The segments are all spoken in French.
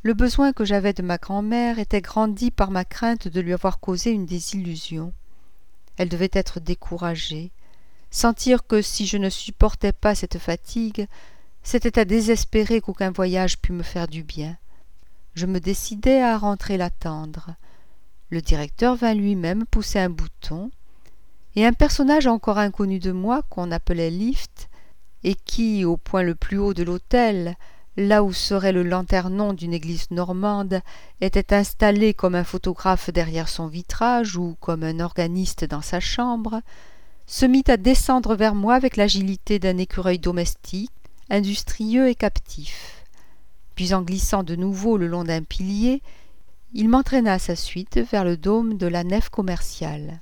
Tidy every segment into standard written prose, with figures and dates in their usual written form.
Le besoin que j'avais de ma grand-mère était grandi par ma crainte de lui avoir causé une désillusion. Elle devait être découragée, sentir que si je ne supportais pas cette fatigue, c'était à désespérer qu'aucun voyage pût me faire du bien. Je me décidai à rentrer l'attendre. Le directeur vint lui-même pousser un bouton, et un personnage encore inconnu de moi, qu'on appelait Lift, et qui, au point le plus haut de l'hôtel, là où serait le lanternon d'une église normande, était installé comme un photographe derrière son vitrage ou comme un organiste dans sa chambre, se mit à descendre vers moi avec l'agilité d'un écureuil domestique, industrieux et captif. Puis en glissant de nouveau le long d'un pilier, il m'entraîna à sa suite vers le dôme de la nef commerciale.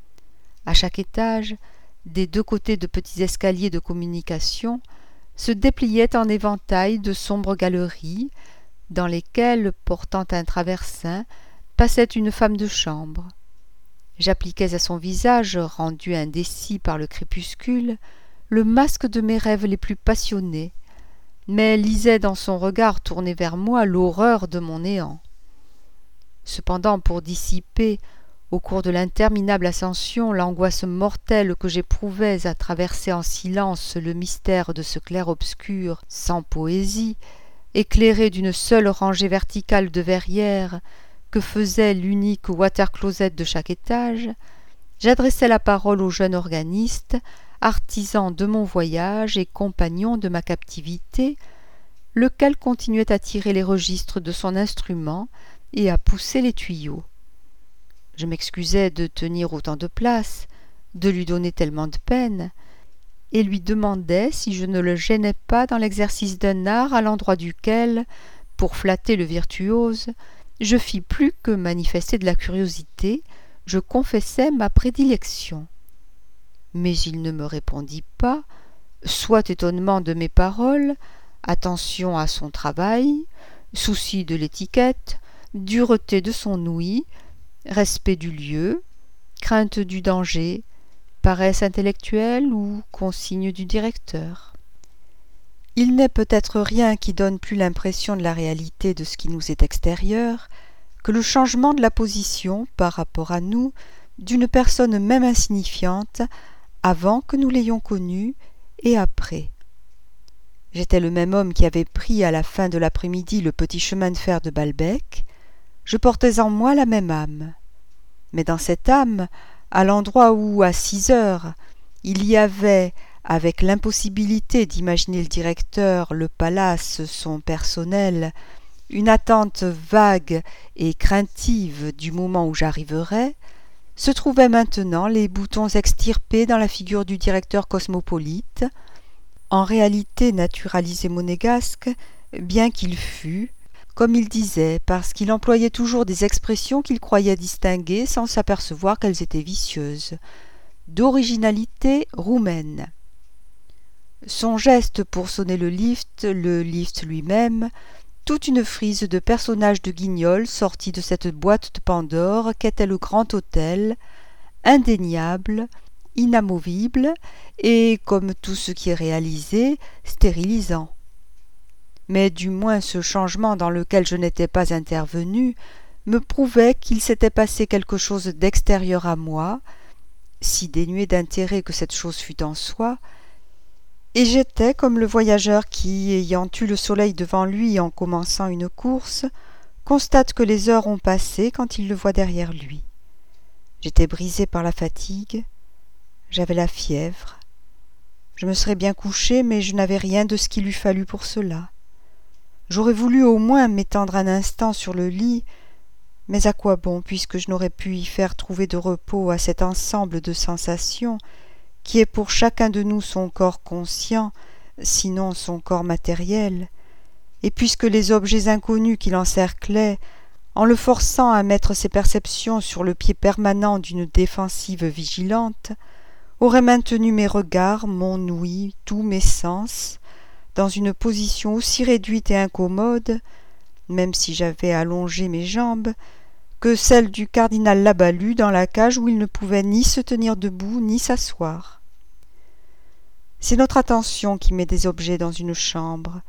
À chaque étage, des deux côtés de petits escaliers de communication, se dépliaient en éventail de sombres galeries, dans lesquelles, portant un traversin, passait une femme de chambre. J'appliquais à son visage, rendu indécis par le crépuscule, le masque de mes rêves les plus passionnés, mais lisais dans son regard tourné vers moi l'horreur de mon néant. Cependant, pour dissiper, au cours de l'interminable ascension, l'angoisse mortelle que j'éprouvais à traverser en silence le mystère de ce clair-obscur sans poésie, éclairé d'une seule rangée verticale de verrières que faisait l'unique water-closet de chaque étage, j'adressai la parole au jeune organiste, artisan de mon voyage et compagnon de ma captivité, lequel continuait à tirer les registres de son instrument et à pousser les tuyaux. Je m'excusais de tenir autant de place, de lui donner tellement de peine, et lui demandais si je ne le gênais pas dans l'exercice d'un art à l'endroit duquel, pour flatter le virtuose, je fis plus que manifester de la curiosité, je confessai ma prédilection. Mais il ne me répondit pas, soit étonnement de mes paroles, attention à son travail, souci de l'étiquette, dureté de son ouïe, respect du lieu, crainte du danger, paresse intellectuelle ou consigne du directeur. Il n'est peut-être rien qui donne plus l'impression de la réalité de ce qui nous est extérieur que le changement de la position par rapport à nous d'une personne même insignifiante avant que nous l'ayons connue et après. J'étais le même homme qui avait pris à la fin de l'après-midi le petit chemin de fer de Balbec. Je portais en moi la même âme. Mais dans cette âme, à l'endroit où, à 6 heures, il y avait, avec l'impossibilité d'imaginer le directeur, le palace, son personnel, une attente vague et craintive du moment où j'arriverais, se trouvaient maintenant les boutons extirpés dans la figure du directeur cosmopolite, en réalité naturalisé monégasque, bien qu'il fût, comme il disait, parce qu'il employait toujours des expressions qu'il croyait distinguer sans s'apercevoir qu'elles étaient vicieuses, d'originalité roumaine. Son geste pour sonner le lift lui-même, toute une frise de personnages de Guignol sortis de cette boîte de Pandore qu'était le grand hôtel, indéniable, inamovible et, comme tout ce qui est réalisé, stérilisant. Mais du moins ce changement dans lequel je n'étais pas intervenu me prouvait qu'il s'était passé quelque chose d'extérieur à moi, si dénué d'intérêt que cette chose fût en soi, et j'étais comme le voyageur qui, ayant eu le soleil devant lui en commençant une course, constate que les heures ont passé quand il le voit derrière lui. J'étais brisé par la fatigue, j'avais la fièvre. Je me serais bien couché, mais je n'avais rien de ce qu'il eût fallu pour cela. J'aurais voulu au moins m'étendre un instant sur le lit, mais à quoi bon, puisque je n'aurais pu y faire trouver de repos à cet ensemble de sensations qui est pour chacun de nous son corps conscient, sinon son corps matériel, et puisque les objets inconnus qui l'encerclaient, en le forçant à mettre ses perceptions sur le pied permanent d'une défensive vigilante, auraient maintenu mes regards, mon ouïe, tous mes sens, dans une position aussi réduite et incommode, même si j'avais allongé mes jambes, que celle du cardinal Labalue dans la cage où il ne pouvait ni se tenir debout ni s'asseoir. C'est notre attention qui met des objets dans une chambre,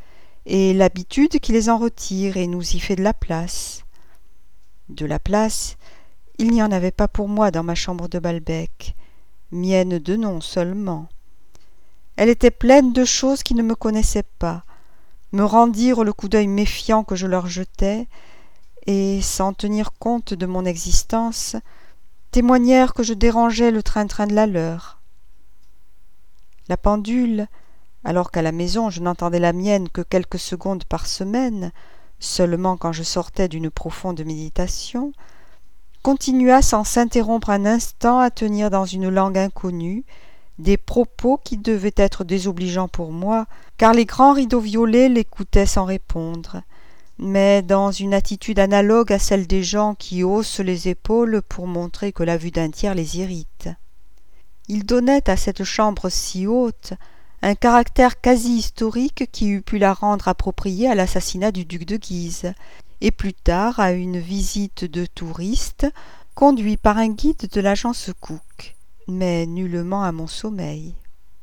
et l'habitude qui les en retire et nous y fait de la place. De la place, il n'y en avait pas pour moi dans ma chambre de Balbec, mienne de nom seulement. Elle était pleine de choses qui ne me connaissaient pas, me rendirent le coup d'œil méfiant que je leur jetais, et, sans tenir compte de mon existence, témoignèrent que je dérangeais le train-train de la leur. La pendule, alors qu'à la maison je n'entendais la mienne que quelques secondes par semaine, seulement quand je sortais d'une profonde méditation, continua sans s'interrompre un instant à tenir dans une langue inconnue des propos qui devaient être désobligeants pour moi, car les grands rideaux violets l'écoutaient sans répondre, mais dans une attitude analogue à celle des gens qui haussent les épaules pour montrer que la vue d'un tiers les irrite. Il donnait à cette chambre si haute un caractère quasi historique qui eût pu la rendre appropriée à l'assassinat du duc de Guise, et plus tard à une visite de touristes conduit par un guide de l'agence Cook, mais nullement à mon sommeil.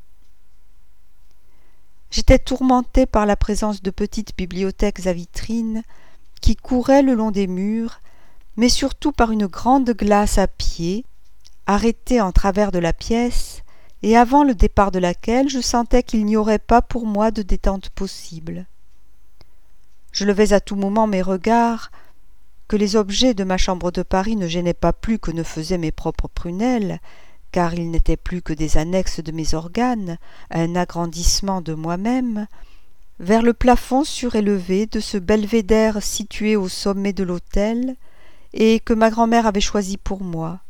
J'étais tourmentée par la présence de petites bibliothèques à vitrines qui couraient le long des murs, mais surtout par une grande glace à pied, arrêtée en travers de la pièce, et avant le départ de laquelle je sentais qu'il n'y aurait pas pour moi de détente possible. Je levais à tout moment mes regards, que les objets de ma chambre de Paris ne gênaient pas plus que ne faisaient mes propres prunelles, car ils n'étaient plus que des annexes de mes organes, un agrandissement de moi-même, vers le plafond surélevé de ce belvédère situé au sommet de l'autel, et que ma grand-mère avait choisi pour moi.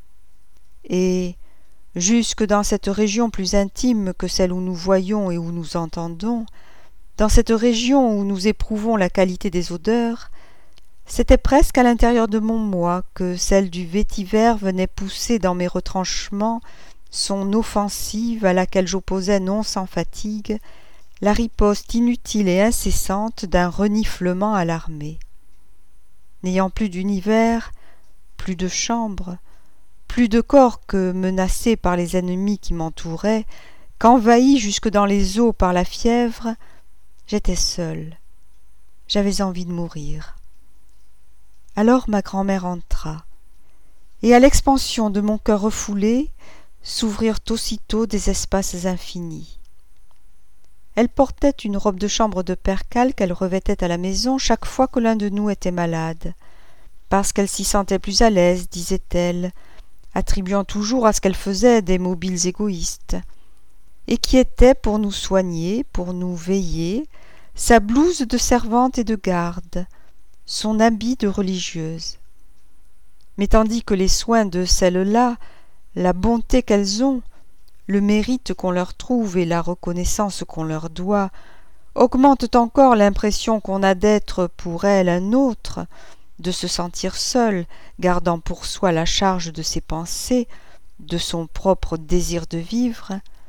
Et, jusque dans cette région plus intime que celle où nous voyons et où nous entendons, dans cette région où nous éprouvons la qualité des odeurs, c'était presque à l'intérieur de mon moi que celle du vétiver venait pousser dans mes retranchements son offensive à laquelle j'opposais non sans fatigue la riposte inutile et incessante d'un reniflement alarmé. N'ayant plus d'univers, plus de chambre, plus de corps que menacé par les ennemis qui m'entouraient, qu'envahi jusque dans les os par la fièvre, j'étais seule. J'avais envie de mourir. Alors ma grand-mère entra, et à l'expansion de mon cœur refoulé s'ouvrirent aussitôt des espaces infinis. Elle portait une robe de chambre de percale qu'elle revêtait à la maison chaque fois que l'un de nous était malade, parce qu'elle s'y sentait plus à l'aise, disait-elle, attribuant toujours à ce qu'elle faisait des mobiles égoïstes, et qui était, pour nous soigner, pour nous veiller, sa blouse de servante et de garde, son habit de religieuse. Mais tandis que les soins de celles-là, la bonté qu'elles ont, le mérite qu'on leur trouve et la reconnaissance qu'on leur doit, augmentent encore l'impression qu'on a d'être pour elles un autre, de se sentir seul, gardant pour soi la charge de ses pensées, de son propre désir de vivre.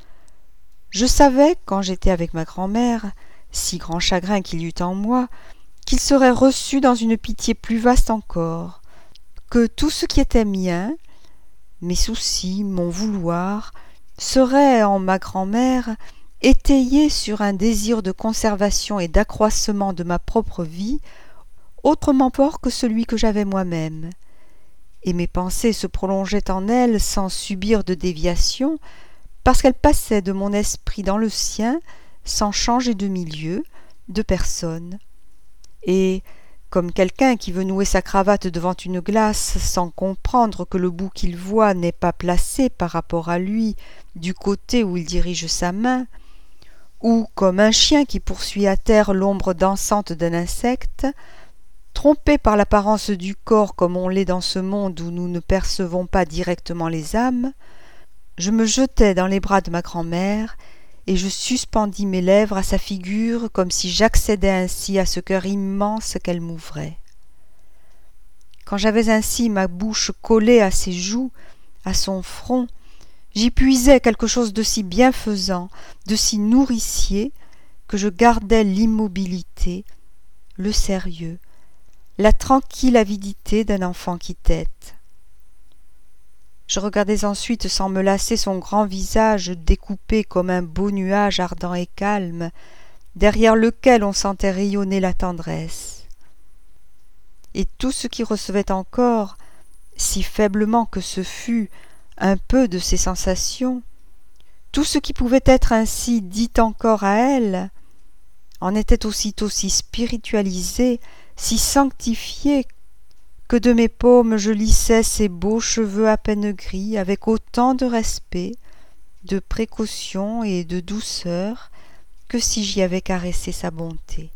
Je savais, quand j'étais avec ma grand-mère, si grand chagrin qu'il y eût en moi, qu'il serait reçu dans une pitié plus vaste encore, que tout ce qui était mien, mes soucis, mon vouloir, serait en ma grand-mère étayé sur un désir de conservation et d'accroissement de ma propre vie, autrement fort que celui que j'avais moi-même, et mes pensées se prolongeaient en elle sans subir de déviation, parce qu'elles passaient de mon esprit dans le sien sans changer de milieu, de personne. Et, comme quelqu'un qui veut nouer sa cravate devant une glace sans comprendre que le bout qu'il voit n'est pas placé par rapport à lui du côté où il dirige sa main, ou comme un chien qui poursuit à terre l'ombre dansante d'un insecte, trompé par l'apparence du corps comme on l'est dans ce monde où nous ne percevons pas directement les âmes, je me jetai dans les bras de ma grand-mère et je suspendis mes lèvres à sa figure comme si j'accédais ainsi à ce cœur immense qu'elle m'ouvrait. Quand j'avais ainsi ma bouche collée à ses joues, à son front, j'y puisais quelque chose de si bienfaisant, de si nourricier, que je gardais l'immobilité, le sérieux, la tranquille avidité d'un enfant qui tète. Je regardais ensuite sans me lasser son grand visage découpé comme un beau nuage ardent et calme, derrière lequel on sentait rayonner la tendresse. Et tout ce qui recevait encore, si faiblement que ce fût, un peu de ses sensations, tout ce qui pouvait être ainsi dit encore à elle, en était aussitôt si spiritualisé, si sanctifié, que de mes paumes je lissais ses beaux cheveux à peine gris avec autant de respect, de précaution et de douceur que si j'y avais caressé sa bonté.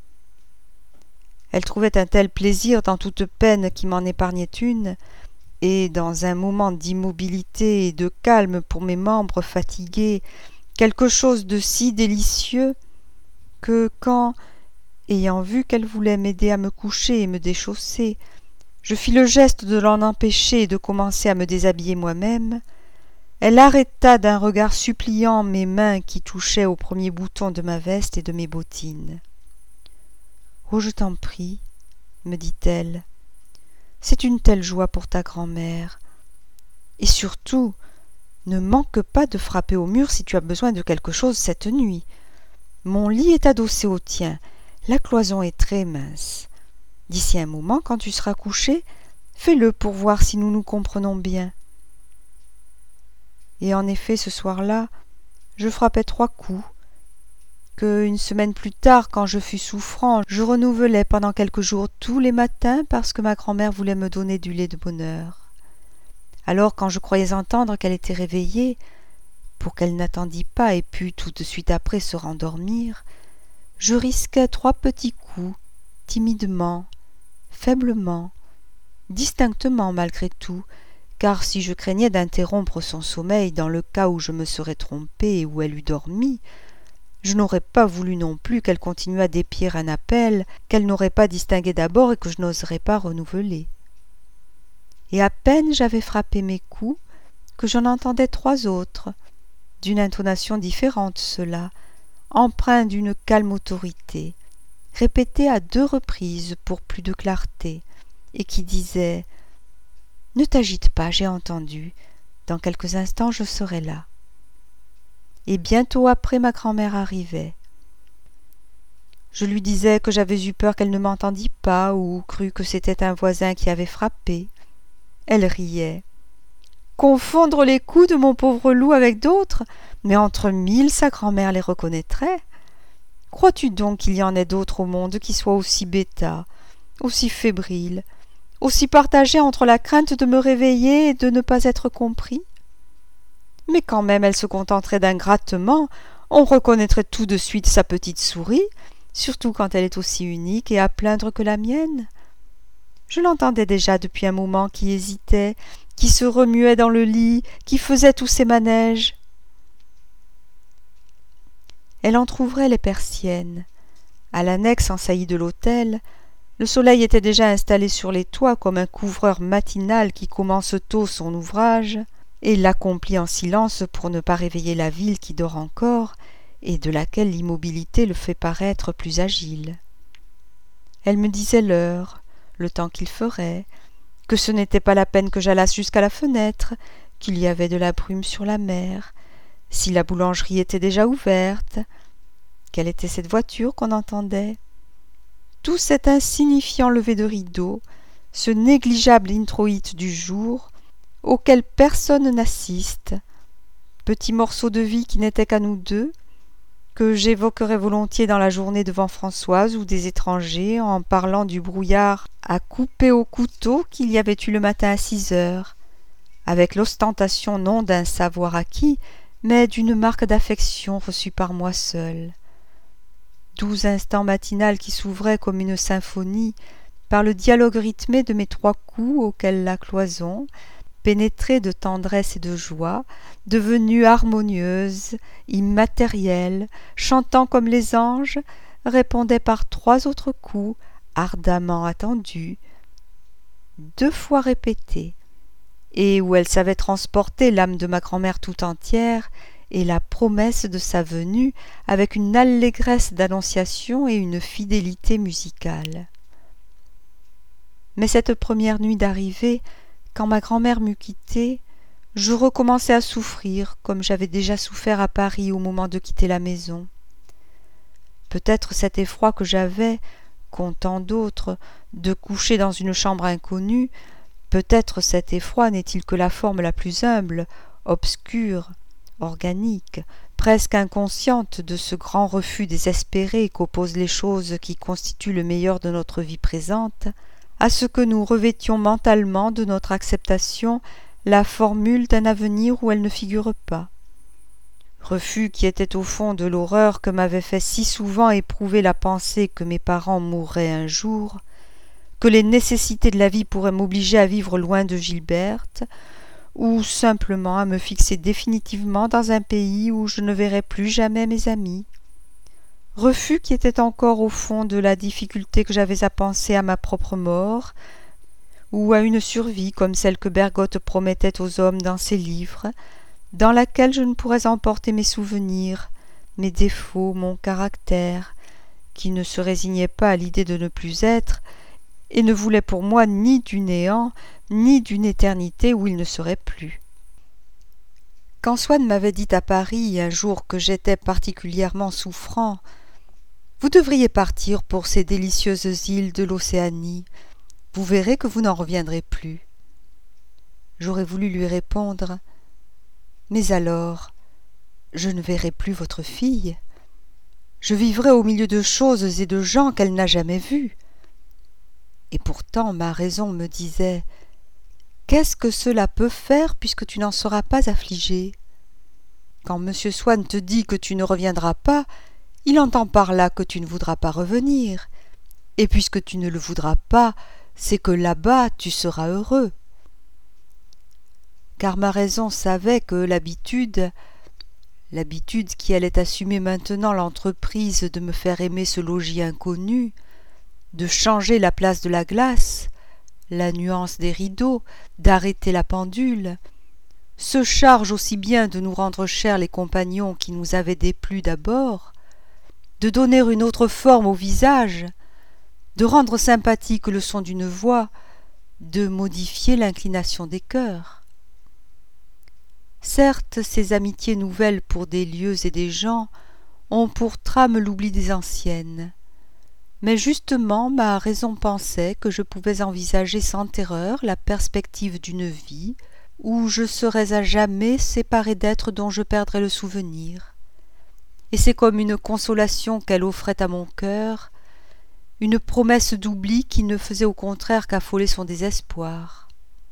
Elle trouvait un tel plaisir dans toute peine qui m'en épargnait une, et dans un moment d'immobilité et de calme pour mes membres fatigués, quelque chose de si délicieux, que quand, ayant vu qu'elle voulait m'aider à me coucher et me déchausser, je fis le geste de l'en empêcher et de commencer à me déshabiller moi-même, elle arrêta d'un regard suppliant mes mains qui touchaient aux premiers boutons de ma veste et de mes bottines. « Oh, je t'en prie, me dit-elle, c'est une telle joie pour ta grand-mère. Et surtout, ne manque pas de frapper au mur si tu as besoin de quelque chose cette nuit. Mon lit est adossé au tien, la cloison est très mince. D'ici un moment, quand tu seras couché, fais-le pour voir si nous nous comprenons bien. » Et en effet, ce soir-là, je frappai 3 coups, que, une semaine plus tard, quand je fus souffrant, je renouvelai pendant quelques jours tous les matins parce que ma grand-mère voulait me donner du lait de bonne heure. Alors, quand je croyais entendre qu'elle était réveillée, pour qu'elle n'attendît pas et pût tout de suite après se rendormir, je risquai 3 petits coups, timidement, faiblement, distinctement malgré tout, car si je craignais d'interrompre son sommeil dans le cas où je me serais trompé et où elle eût dormi, je n'aurais pas voulu non plus qu'elle continuât d'épier un appel qu'elle n'aurait pas distingué d'abord et que je n'oserais pas renouveler. Et à peine j'avais frappé mes coups que j'en entendais 3 autres, d'une intonation différente ceux-là, empreints d'une calme autorité, répétés à 2 reprises pour plus de clarté, et qui disaient « Ne t'agite pas, j'ai entendu, dans quelques instants je serai là. » Et bientôt après ma grand-mère arrivait. Je lui disais que j'avais eu peur qu'elle ne m'entendît pas ou crût que c'était un voisin qui avait frappé. Elle riait. Confondre les coups de mon pauvre loup avec d'autres, mais entre 1000 sa grand-mère les reconnaîtrait. Crois-tu donc qu'il y en ait d'autres au monde qui soient aussi bêtas, aussi fébriles, aussi partagés entre la crainte de me réveiller et de ne pas être compris? Mais quand même elle se contenterait d'un grattement, on reconnaîtrait tout de suite sa petite souris, surtout quand elle est aussi unique et à plaindre que la mienne. Je l'entendais déjà depuis un moment qui hésitait, qui se remuait dans le lit, qui faisait tous ses manèges. Elle entr'ouvrait les persiennes. À l'annexe en saillie de l'hôtel, le soleil était déjà installé sur les toits comme un couvreur matinal qui commence tôt son ouvrage et l'accomplit en silence pour ne pas réveiller la ville qui dort encore et de laquelle l'immobilité le fait paraître plus agile. Elle me disait l'heure, le temps qu'il ferait, que ce n'était pas la peine que j'allasse jusqu'à la fenêtre, qu'il y avait de la brume sur la mer, si la boulangerie était déjà ouverte, quelle était cette voiture qu'on entendait. Tout cet insignifiant lever de rideau, ce négligeable introïte du jour, auquel personne n'assiste, petit morceau de vie qui n'était qu'à nous deux, que j'évoquerais volontiers dans la journée devant Françoise ou des étrangers en parlant du brouillard à couper au couteau qu'il y avait eu le matin à 6 heures, avec l'ostentation non d'un savoir acquis, mais d'une marque d'affection reçue par moi seul. 12 instants matinales qui s'ouvraient comme une symphonie par le dialogue rythmé de mes 3 coups auxquels la cloison, pénétrée de tendresse et de joie, devenue harmonieuse, immatérielle, chantant comme les anges, répondait par 3 autres coups, ardemment attendus, 2 fois répétés, et où elle savait transporter l'âme de ma grand-mère tout entière et la promesse de sa venue avec une allégresse d'annonciation et une fidélité musicale. Mais cette première nuit d'arrivée, quand ma grand-mère m'eut quitté, je recommençai à souffrir comme j'avais déjà souffert à Paris au moment de quitter la maison. Peut-être cet effroi que j'avais, qu'ont tant d'autres, de coucher dans une chambre inconnue, peut-être cet effroi n'est-il que la forme la plus humble, obscure, organique, presque inconsciente de ce grand refus désespéré qu'opposent les choses qui constituent le meilleur de notre vie présente, à ce que nous revêtions mentalement de notre acceptation la formule d'un avenir où elle ne figure pas. Refus qui était au fond de l'horreur que m'avait fait si souvent éprouver la pensée que mes parents mourraient un jour, que les nécessités de la vie pourraient m'obliger à vivre loin de Gilberte, ou simplement à me fixer définitivement dans un pays où je ne verrais plus jamais mes amis. Refus qui était encore au fond de la difficulté que j'avais à penser à ma propre mort, ou à une survie comme celle que Bergotte promettait aux hommes dans ses livres, dans laquelle je ne pourrais emporter mes souvenirs, mes défauts, mon caractère, qui ne se résignait pas à l'idée de ne plus être, et ne voulait pour moi ni du néant, ni d'une éternité où il ne serait plus. Quand Swann m'avait dit à Paris un jour que j'étais particulièrement souffrant, « Vous devriez partir pour ces délicieuses îles de l'Océanie, vous verrez que vous n'en reviendrez plus. » J'aurais voulu lui répondre « Mais alors, je ne verrai plus votre fille. Je vivrai au milieu de choses et de gens qu'elle n'a jamais vus. » Et pourtant ma raison me disait « Qu'est-ce que cela peut faire puisque tu n'en seras pas affligé? Quand M. Swann te dit que tu ne reviendras pas, il entend par là que tu ne voudras pas revenir, et puisque tu ne le voudras pas, c'est que là-bas tu seras heureux. » Car ma raison savait que l'habitude qui allait assumer maintenant l'entreprise de me faire aimer ce logis inconnu, de changer la place de la glace, la nuance des rideaux, d'arrêter la pendule, se charge aussi bien de nous rendre chers les compagnons qui nous avaient déplu d'abord, de donner une autre forme au visage, de rendre sympathique le son d'une voix, de modifier l'inclination des cœurs. Certes, ces amitiés nouvelles pour des lieux et des gens ont pour trame l'oubli des anciennes, mais justement ma raison pensait que je pouvais envisager sans terreur la perspective d'une vie où je serais à jamais séparé d'êtres dont je perdrais le souvenir. Et c'est comme une consolation qu'elle offrait à mon cœur, une promesse d'oubli qui ne faisait au contraire qu'affoler son désespoir.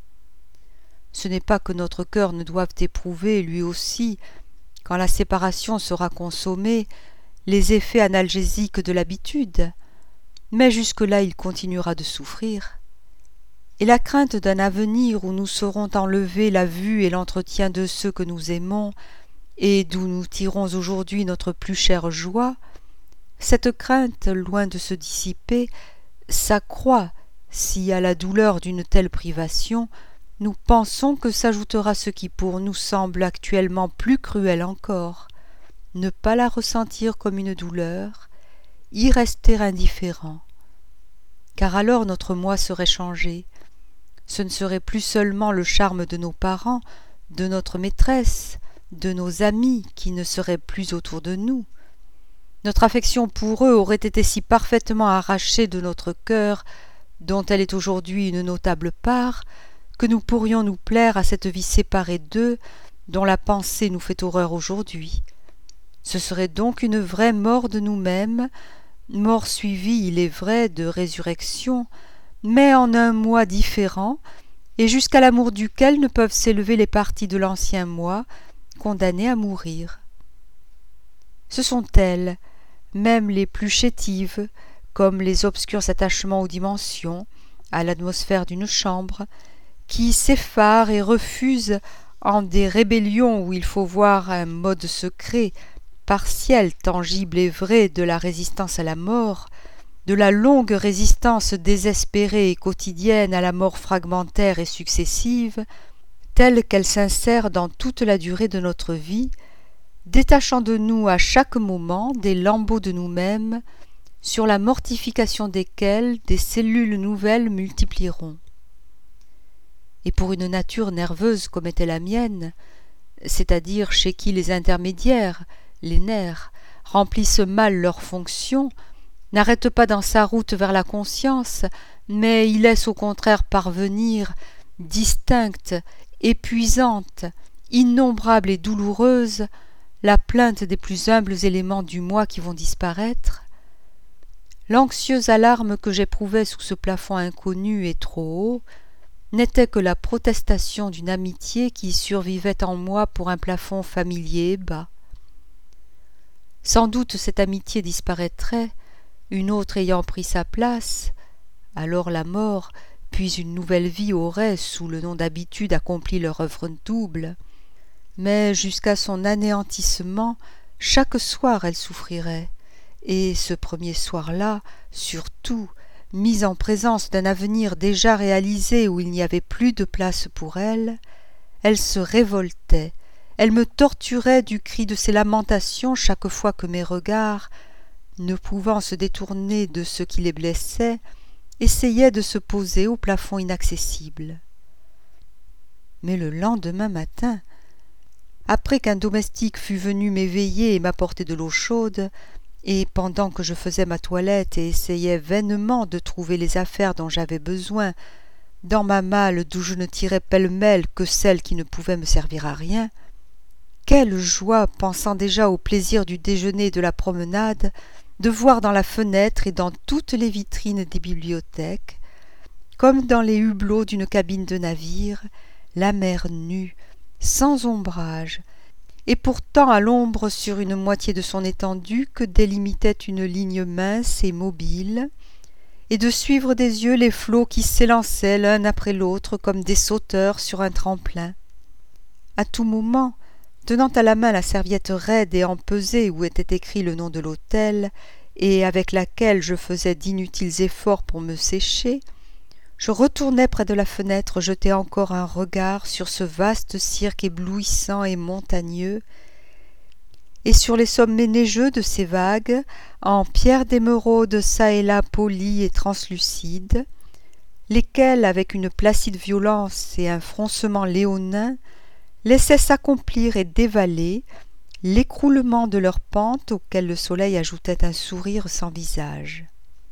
Ce n'est pas que notre cœur ne doive éprouver, lui aussi, quand la séparation sera consommée, les effets analgésiques de l'habitude, mais jusque-là il continuera de souffrir. Et la crainte d'un avenir où nous serons enlevés la vue et l'entretien de ceux que nous aimons, et d'où nous tirons aujourd'hui notre plus chère joie, cette crainte, loin de se dissiper, s'accroît si, à la douleur d'une telle privation, nous pensons que s'ajoutera ce qui pour nous semble actuellement plus cruel encore, ne pas la ressentir comme une douleur, y rester indifférent. Car alors notre moi serait changé. Ce ne serait plus seulement le charme de nos parents, de notre maîtresse, de nos amis qui ne seraient plus autour de nous. Notre affection pour eux aurait été si parfaitement arrachée de notre cœur, dont elle est aujourd'hui une notable part, que nous pourrions nous plaire à cette vie séparée d'eux, dont la pensée nous fait horreur aujourd'hui. Ce serait donc une vraie mort de nous-mêmes, mort suivie, il est vrai, de résurrection, mais en un moi différent, et jusqu'à l'amour duquel ne peuvent s'élever les parties de l'ancien moi, condamnées à mourir. Ce sont elles, même les plus chétives, comme les obscurs attachements aux dimensions, à l'atmosphère d'une chambre, qui s'effarent et refusent, en des rébellions où il faut voir un mode secret, partiel, tangible et vrai de la résistance à la mort, de la longue résistance désespérée et quotidienne à la mort fragmentaire et successive, telle qu'elle s'insère dans toute la durée de notre vie, détachant de nous à chaque moment des lambeaux de nous-mêmes, sur la mortification desquels des cellules nouvelles multiplieront. Et pour une nature nerveuse comme était la mienne, c'est-à-dire chez qui les intermédiaires, les nerfs, remplissent mal leur fonction, n'arrête pas dans sa route vers la conscience, mais y laisse au contraire parvenir, distincte, épuisante, innombrable et douloureuse, la plainte des plus humbles éléments du moi qui vont disparaître. L'anxieuse alarme que j'éprouvais sous ce plafond inconnu et trop haut n'était que la protestation d'une amitié qui survivait en moi pour un plafond familier et bas. Sans doute cette amitié disparaîtrait, une autre ayant pris sa place, alors la mort, puis une nouvelle vie auraient, sous le nom d'habitude, accompli leur œuvre double. Mais jusqu'à son anéantissement, chaque soir elle souffrirait, et ce premier soir-là, surtout, mise en présence d'un avenir déjà réalisé où il n'y avait plus de place pour elle, elle se révoltait, elle me torturait du cri de ses lamentations chaque fois que mes regards, ne pouvant se détourner de ce qui les blessait, essayaient de se poser au plafond inaccessible. Mais le lendemain matin, après qu'un domestique fut venu m'éveiller et m'apporter de l'eau chaude, et pendant que je faisais ma toilette et essayais vainement de trouver les affaires dont j'avais besoin dans ma malle d'où je ne tirais pêle-mêle que celles qui ne pouvaient me servir à rien, quelle joie, pensant déjà au plaisir du déjeuner et de la promenade, de voir dans la fenêtre et dans toutes les vitrines des bibliothèques, comme dans les hublots d'une cabine de navire, la mer nue, sans ombrage, et pourtant à l'ombre sur une moitié de son étendue que délimitait une ligne mince et mobile, et de suivre des yeux les flots qui s'élançaient l'un après l'autre comme des sauteurs sur un tremplin. À tout moment, tenant à la main la serviette raide et empesée où était écrit le nom de l'hôtel, et avec laquelle je faisais d'inutiles efforts pour me sécher, je retournais près de la fenêtre jeter encore un regard sur ce vaste cirque éblouissant et montagneux, et sur les sommets neigeux de ces vagues, en pierre d'émeraude çà et là polies et translucides, lesquelles, avec une placide violence et un froncement léonin, laissaient s'accomplir et dévaler l'écroulement de leurs pentes auquel le soleil ajoutait un sourire sans visage.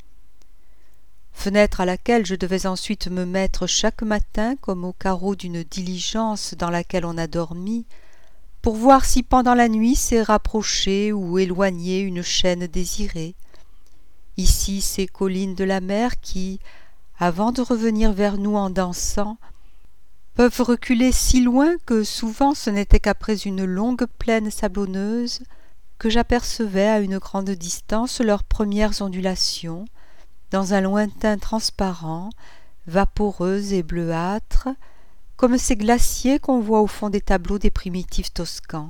Fenêtre à laquelle je devais ensuite me mettre chaque matin comme au carreau d'une diligence dans laquelle on a dormi, pour voir si pendant la nuit s'est rapprochée ou éloignée une chaîne désirée. Ici ces collines de la mer qui, avant de revenir vers nous en dansant, peuvent reculer si loin que souvent ce n'était qu'après une longue plaine sablonneuse que j'apercevais à une grande distance leurs premières ondulations, dans un lointain transparent, vaporeux et bleuâtre, comme ces glaciers qu'on voit au fond des tableaux des primitifs toscans.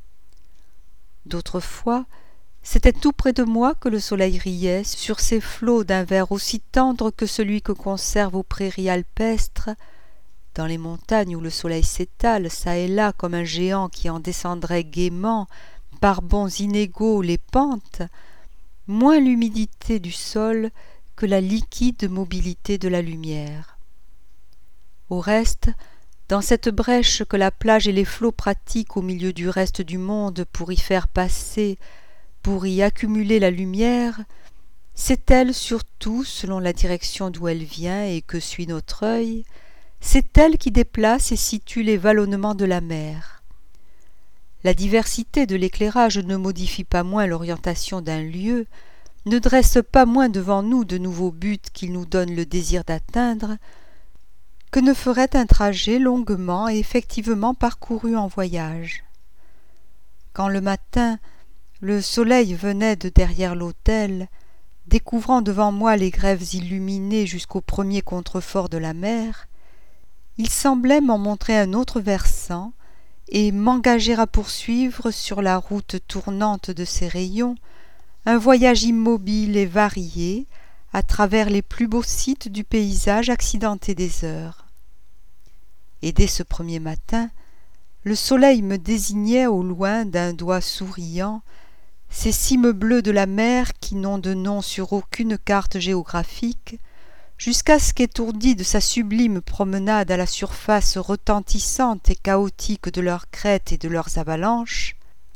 D'autres fois, c'était tout près de moi que le soleil riait sur ces flots d'un vert aussi tendre que celui que conserve aux prairies alpestres, dans les montagnes où le soleil s'étale çà et là comme un géant qui en descendrait gaiement par bonds inégaux les pentes, moins l'humidité du sol que la liquide mobilité de la lumière. Au reste, dans cette brèche que la plage et les flots pratiquent au milieu du reste du monde pour y faire passer, pour y accumuler la lumière, c'est elle surtout, selon la direction d'où elle vient et que suit notre œil, c'est elle qui déplace et situe les vallonnements de la mer. La diversité de l'éclairage ne modifie pas moins l'orientation d'un lieu, ne dresse pas moins devant nous de nouveaux buts qu'il nous donne le désir d'atteindre, que ne ferait un trajet longuement et effectivement parcouru en voyage. Quand le matin, le soleil venait de derrière l'autel, découvrant devant moi les grèves illuminées jusqu'au premier contrefort de la mer, il semblait m'en montrer un autre versant et m'engager à poursuivre sur la route tournante de ses rayons un voyage immobile et varié à travers les plus beaux sites du paysage accidenté des heures. Et dès ce premier matin, le soleil me désignait au loin d'un doigt souriant ces cimes bleues de la mer qui n'ont de nom sur aucune carte géographique, jusqu'à ce qu'étourdis de sa sublime promenade à la surface retentissante et chaotique de leurs crêtes et de leurs avalanches,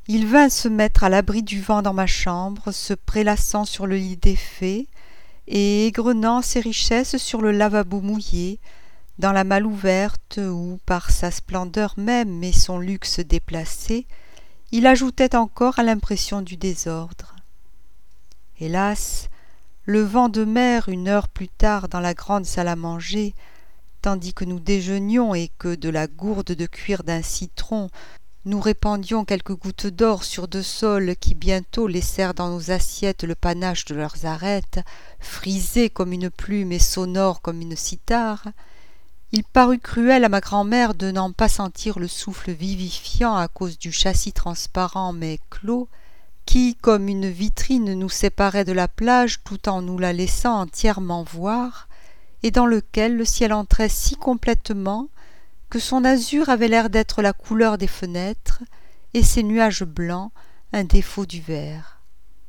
Il vint se mettre à l'abri du vent dans ma chambre, se prélassant sur le lit défait, et égrenant ses richesses sur le lavabo mouillé, dans la malle ouverte où, par sa splendeur même et son luxe déplacé, il ajoutait encore à l'impression du désordre. Hélas, le vent de mer, une heure plus tard dans la grande salle à manger, tandis que nous déjeunions et que de la gourde de cuir d'un citron nous répandions quelques gouttes d'or sur deux sols qui bientôt laissèrent dans nos assiettes le panache de leurs arêtes, frisé comme une plume et sonore comme une cithare, il parut cruel à ma grand-mère de n'en pas sentir le souffle vivifiant à cause du châssis transparent mais clos, qui, comme une vitrine, nous séparait de la plage tout en nous la laissant entièrement voir, et dans lequel le ciel entrait si complètement que son azur avait l'air d'être la couleur des fenêtres, et ses nuages blancs un défaut du verre.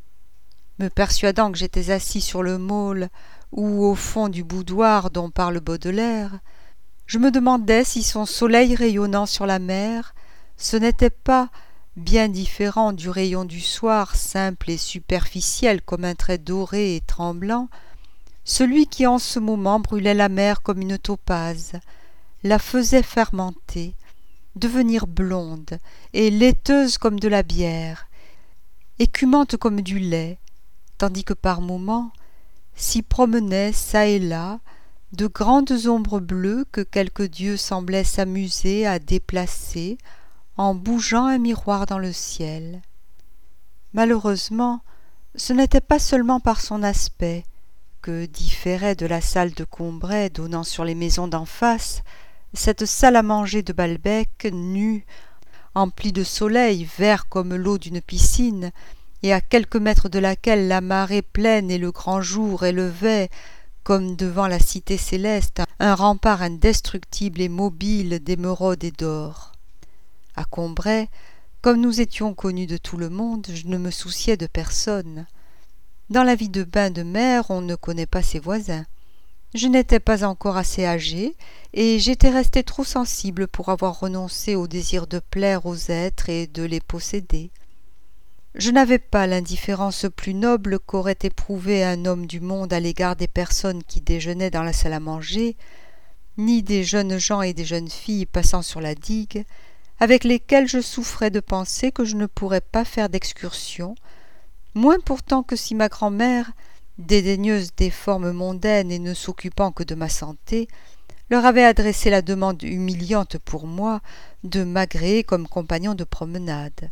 Me persuadant que j'étais assis sur le môle ou au fond du boudoir dont parle Baudelaire, je me demandais si son soleil rayonnant sur la mer, ce n'était pas, bien différent du rayon du soir, simple et superficiel comme un trait doré et tremblant, celui qui en ce moment brûlait la mer comme une topaze, la faisait fermenter, devenir blonde et laiteuse comme de la bière, écumante comme du lait, tandis que par moments s'y promenaient çà et là de grandes ombres bleues que quelque dieu semblait s'amuser à déplacer en bougeant un miroir dans le ciel. Malheureusement, ce n'était pas seulement par son aspect, que différait de la salle de Combray donnant sur les maisons d'en face, cette salle à manger de Balbec, nue, emplie de soleil, vert comme l'eau d'une piscine, et à quelques mètres de laquelle la marée pleine et le grand jour élevaient, comme devant la cité céleste, un rempart indestructible et mobile d'émeraude et d'or. À Combray, comme nous étions connus de tout le monde, je ne me souciais de personne. Dans la vie de bain de mer, on ne connaît pas ses voisins. Je n'étais pas encore assez âgée, et j'étais restée trop sensible pour avoir renoncé au désir de plaire aux êtres et de les posséder. Je n'avais pas l'indifférence plus noble qu'aurait éprouvée un homme du monde à l'égard des personnes qui déjeunaient dans la salle à manger, ni des jeunes gens et des jeunes filles passant sur la digue, avec lesquels je souffrais de penser que je ne pourrais pas faire d'excursion, moins pourtant que si ma grand-mère, dédaigneuse des formes mondaines et ne s'occupant que de ma santé, leur avait adressé la demande humiliante pour moi de m'agréer comme compagnon de promenade.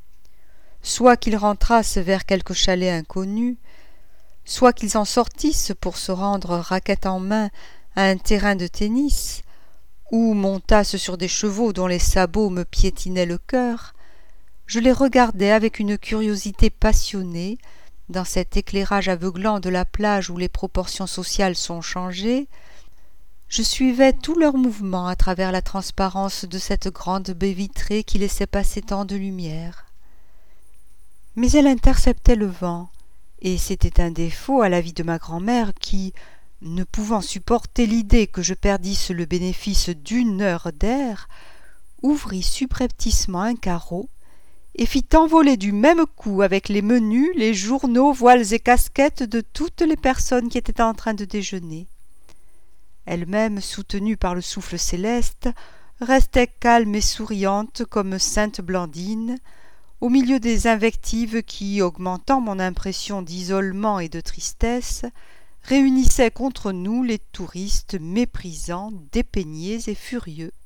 Soit qu'ils rentrassent vers quelque chalet inconnu, soit qu'ils en sortissent pour se rendre raquette en main à un terrain de tennis, ou montassent sur des chevaux dont les sabots me piétinaient le cœur, je les regardais avec une curiosité passionnée, dans cet éclairage aveuglant de la plage où les proportions sociales sont changées, je suivais tous leurs mouvements à travers la transparence de cette grande baie vitrée qui laissait passer tant de lumière. Mais elle interceptait le vent, et c'était un défaut à la vie de ma grand-mère qui, ne pouvant supporter l'idée que je perdisse le bénéfice d'une heure d'air, ouvrit subrepticement un carreau et fit envoler du même coup avec les menus, les journaux, voiles et casquettes de toutes les personnes qui étaient en train de déjeuner. Elle-même, soutenue par le souffle céleste, restait calme et souriante comme sainte Blandine, au milieu des invectives qui, augmentant mon impression d'isolement et de tristesse, réunissaient contre nous les touristes méprisants, dépeignés et furieux.